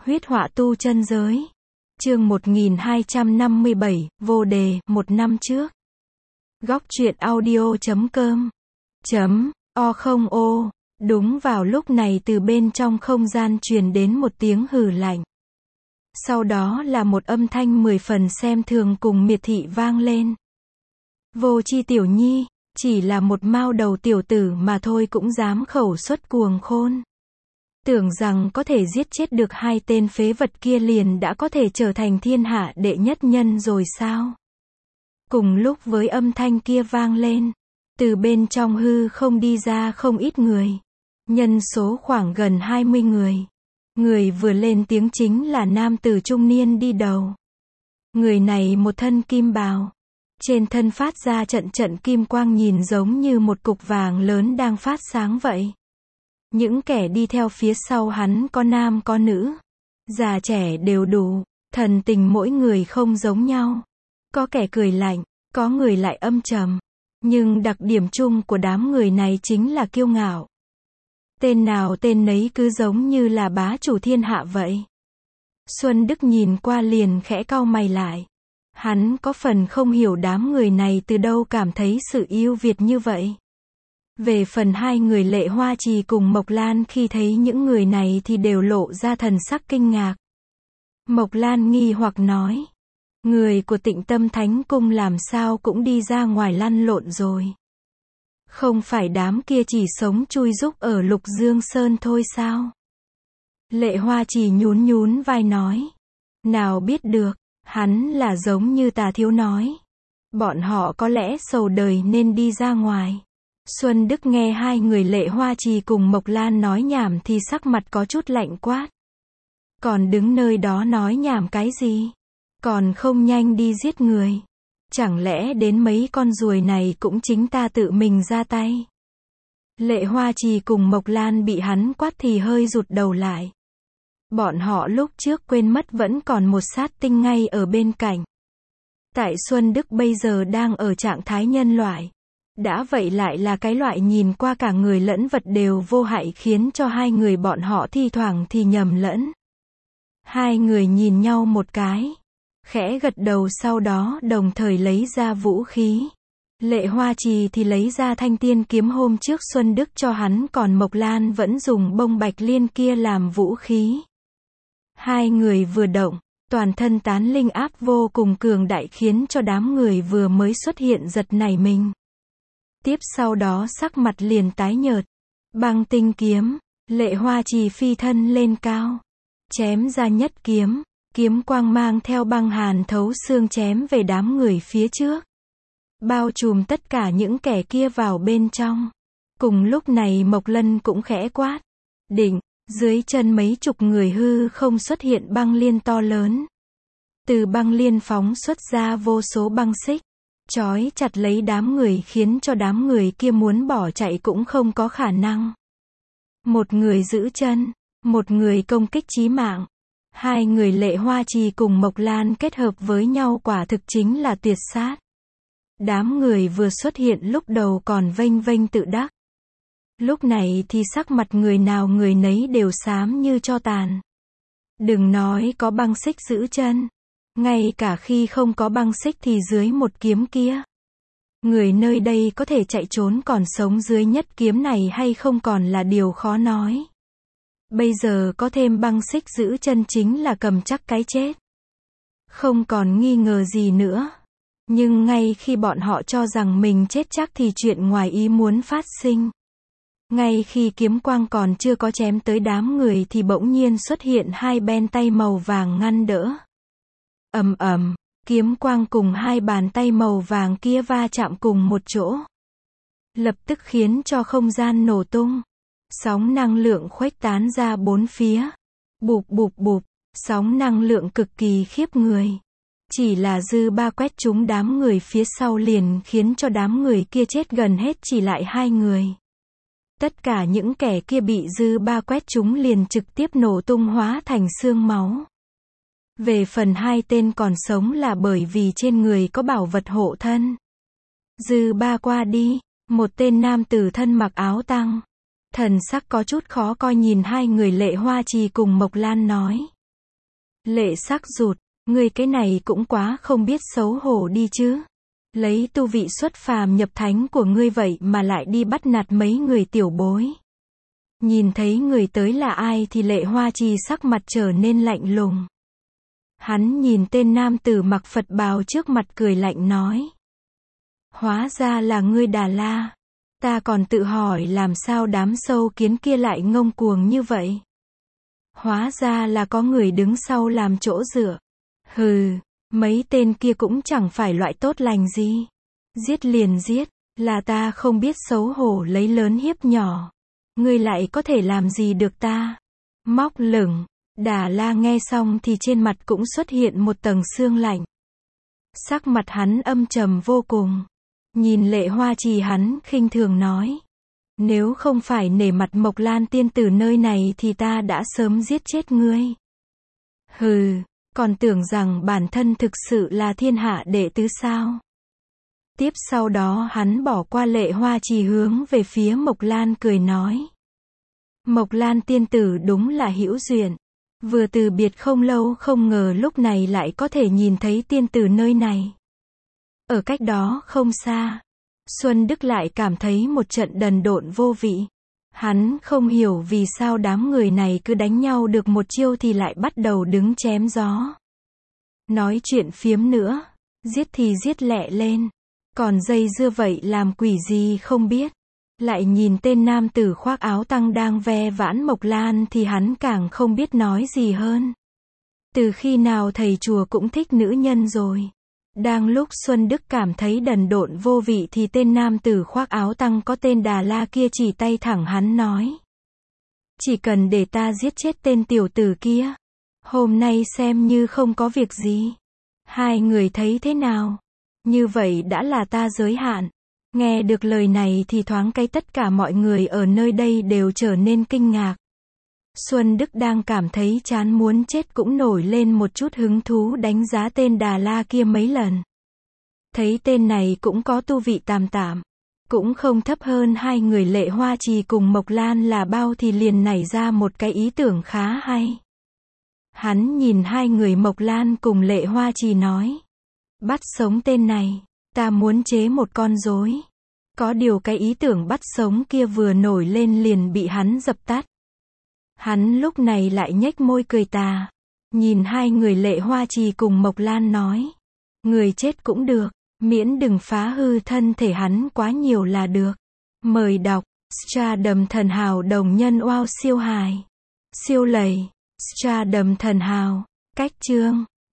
Huyết họa tu chân giới. Chương 1257, vô đề, một năm trước. Góc truyện audio.com O. Đúng vào lúc này từ bên trong không gian truyền đến một tiếng hừ lạnh. Sau đó là một âm thanh 10 phần xem thường cùng miệt thị vang lên. Vô Chi tiểu nhi, chỉ là một mao đầu tiểu tử mà thôi cũng dám khẩu xuất cuồng khôn. Tưởng rằng có thể giết chết được hai tên phế vật kia liền đã có thể trở thành thiên hạ đệ nhất nhân rồi sao? Cùng lúc với âm thanh kia vang lên, từ bên trong hư không đi ra không ít người. Nhân số khoảng gần 20 người. Người vừa lên tiếng chính là nam tử trung niên đi đầu. Người này một thân kim bào. Trên thân phát ra trận trận kim quang nhìn giống như một cục vàng lớn đang phát sáng vậy. Những kẻ đi theo phía sau hắn có nam có nữ. Già trẻ đều đủ, thần tình mỗi người không giống nhau. Có kẻ cười lạnh, có người lại âm trầm. Nhưng đặc điểm chung của đám người này chính là kiêu ngạo. Tên nào tên nấy cứ giống như là bá chủ thiên hạ vậy. Xuân Đức nhìn qua liền khẽ cau mày lại. Hắn có phần không hiểu đám người này từ đâu cảm thấy sự ưu việt như vậy. Về phần hai người Lệ Hoa Trì cùng Mộc Lan khi thấy những người này thì đều lộ ra thần sắc kinh ngạc. Mộc Lan nghi hoặc nói. Người của Tịnh Tâm Thánh Cung làm sao cũng đi ra ngoài lăn lộn rồi. Không phải đám kia chỉ sống chui rúc ở Lục Dương Sơn thôi sao? Lệ Hoa Trì nhún vai nói. Nào biết được, hắn là giống như Tà Thiếu nói. Bọn họ có lẽ sầu đời nên đi ra ngoài. Xuân Đức nghe hai người Lệ Hoa Trì cùng Mộc Lan nói nhảm thì sắc mặt có chút lạnh quát. Còn đứng nơi đó nói nhảm cái gì? Còn không nhanh đi giết người. Chẳng lẽ đến mấy con ruồi này cũng chính ta tự mình ra tay? Lệ Hoa Trì cùng Mộc Lan bị hắn quát thì hơi rụt đầu lại. Bọn họ lúc trước quên mất vẫn còn một sát tinh ngay ở bên cạnh. Tại Xuân Đức bây giờ đang ở trạng thái nhân loại. Đã vậy lại là cái loại nhìn qua cả người lẫn vật đều vô hại khiến cho hai người bọn họ thi thoảng thì nhầm lẫn. Hai người nhìn nhau một cái. Khẽ gật đầu sau đó đồng thời lấy ra vũ khí. Lệ Hoa Trì thì lấy ra thanh tiên kiếm hôm trước Xuân Đức cho hắn còn Mộc Lan vẫn dùng bông bạch liên kia làm vũ khí. Hai người vừa động, toàn thân tán linh áp vô cùng cường đại khiến cho đám người vừa mới xuất hiện giật nảy mình. Tiếp sau đó sắc mặt liền tái nhợt. Băng tinh kiếm, Lệ Hoa Trì phi thân lên cao. Chém ra nhất kiếm. Kiếm quang mang theo băng hàn thấu xương chém về đám người phía trước. Bao trùm tất cả những kẻ kia vào bên trong. Cùng lúc này Mộc Lân cũng khẽ quát. Định, dưới chân mấy chục người hư không xuất hiện băng liên to lớn. Từ băng liên phóng xuất ra vô số băng xích. Trói chặt lấy đám người khiến cho đám người kia muốn bỏ chạy cũng không có khả năng. Một người giữ chân, một người công kích chí mạng. Hai người Lệ Hoa Trì cùng Mộc Lan kết hợp với nhau quả thực chính là tuyệt sát. Đám người vừa xuất hiện lúc đầu còn vênh vênh tự đắc. Lúc này thì sắc mặt người nào người nấy đều xám như tro tàn. Đừng nói có băng xích giữ chân. Ngay cả khi không có băng xích thì dưới một kiếm kia. Người nơi đây có thể chạy trốn còn sống dưới nhất kiếm này hay không còn là điều khó nói. Bây giờ có thêm băng xích giữ chân chính là cầm chắc cái chết. Không còn nghi ngờ gì nữa. Nhưng ngay khi bọn họ cho rằng mình chết chắc thì chuyện ngoài ý muốn phát sinh. Ngay khi kiếm quang còn chưa có chém tới đám người thì bỗng nhiên xuất hiện hai bên tay màu vàng ngăn đỡ. Ầm ầm, kiếm quang cùng hai bàn tay màu vàng kia va chạm cùng một chỗ. Lập tức khiến cho không gian nổ tung. Sóng năng lượng khuếch tán ra bốn phía. Bụp bụp bụp, sóng năng lượng cực kỳ khiếp người. Chỉ là dư ba quét trúng đám người phía sau liền khiến cho đám người kia chết gần hết chỉ lại hai người. Tất cả những kẻ kia bị dư ba quét trúng liền trực tiếp nổ tung hóa thành xương máu. Về phần hai tên còn sống là bởi vì trên người có bảo vật hộ thân. Dư ba qua đi, một tên nam tử thân mặc áo tăng. Thần sắc có chút khó coi nhìn hai người Lệ Hoa Trì cùng Mộc Lan nói. Lệ sắc rụt, ngươi cái này cũng quá không biết xấu hổ đi chứ. Lấy tu vị xuất phàm nhập thánh của ngươi vậy mà lại đi bắt nạt mấy người tiểu bối. Nhìn thấy người tới là ai thì Lệ Hoa Trì sắc mặt trở nên lạnh lùng. Hắn nhìn tên nam tử mặc Phật bào trước mặt cười lạnh nói. Hóa ra là ngươi Đà La. Ta còn tự hỏi làm sao đám sâu kiến kia lại ngông cuồng như vậy. Hóa ra là có người đứng sau làm chỗ dựa. Hừ, mấy tên kia cũng chẳng phải loại tốt lành gì. Giết liền giết, là ta không biết xấu hổ lấy lớn hiếp nhỏ. Ngươi lại có thể làm gì được ta? Móc lửng, Đà La nghe xong thì trên mặt cũng xuất hiện một tầng sương lạnh. Sắc mặt hắn âm trầm vô cùng. Nhìn Lệ Hoa Trì hắn khinh thường nói. Nếu không phải nể mặt Mộc Lan tiên tử nơi này thì ta đã sớm giết chết ngươi. Hừ, còn tưởng rằng bản thân thực sự là thiên hạ đệ tứ sao? Tiếp sau đó hắn bỏ qua Lệ Hoa Trì hướng về phía Mộc Lan cười nói. Mộc Lan tiên tử đúng là hữu duyên. Vừa từ biệt không lâu không ngờ lúc này lại có thể nhìn thấy tiên tử nơi này. Ở cách đó không xa, Xuân Đức lại cảm thấy một trận đần độn vô vị. Hắn không hiểu vì sao đám người này cứ đánh nhau được một chiêu thì lại bắt đầu đứng chém gió. Nói chuyện phiếm nữa, giết thì giết lẹ lên. Còn dây dưa vậy làm quỷ gì không biết. Lại nhìn tên nam tử khoác áo tăng đang ve vãn Mộc Lan thì hắn càng không biết nói gì hơn. Từ khi nào thầy chùa cũng thích nữ nhân rồi. Đang lúc Xuân Đức cảm thấy đần độn vô vị thì tên nam tử khoác áo tăng có tên Đà La kia chỉ tay thẳng hắn nói. Chỉ cần để ta giết chết tên tiểu tử kia. Hôm nay xem như không có việc gì. Hai người thấy thế nào? Như vậy đã là ta giới hạn. Nghe được lời này thì thoáng cái tất cả mọi người ở nơi đây đều trở nên kinh ngạc. Xuân Đức đang cảm thấy chán muốn chết cũng nổi lên một chút hứng thú đánh giá tên Đà La kia mấy lần. Thấy tên này cũng có tu vị tạm tạm, cũng không thấp hơn hai người Lệ Hoa Trì cùng Mộc Lan là bao thì liền nảy ra một cái ý tưởng khá hay. Hắn nhìn hai người Mộc Lan cùng Lệ Hoa Trì nói. Bắt sống tên này, ta muốn chế một con rối. Có điều cái ý tưởng bắt sống kia vừa nổi lên liền bị hắn dập tắt. Hắn lúc này lại nhếch môi cười tà. Nhìn hai người Lệ Hoa Trì cùng Mộc Lan nói. Người chết cũng được, miễn đừng phá hư thân thể hắn quá nhiều là được. Mời đọc, Stardom thần hào đồng nhân wow siêu hài. Siêu lầy, Stardom thần hào, cách chương.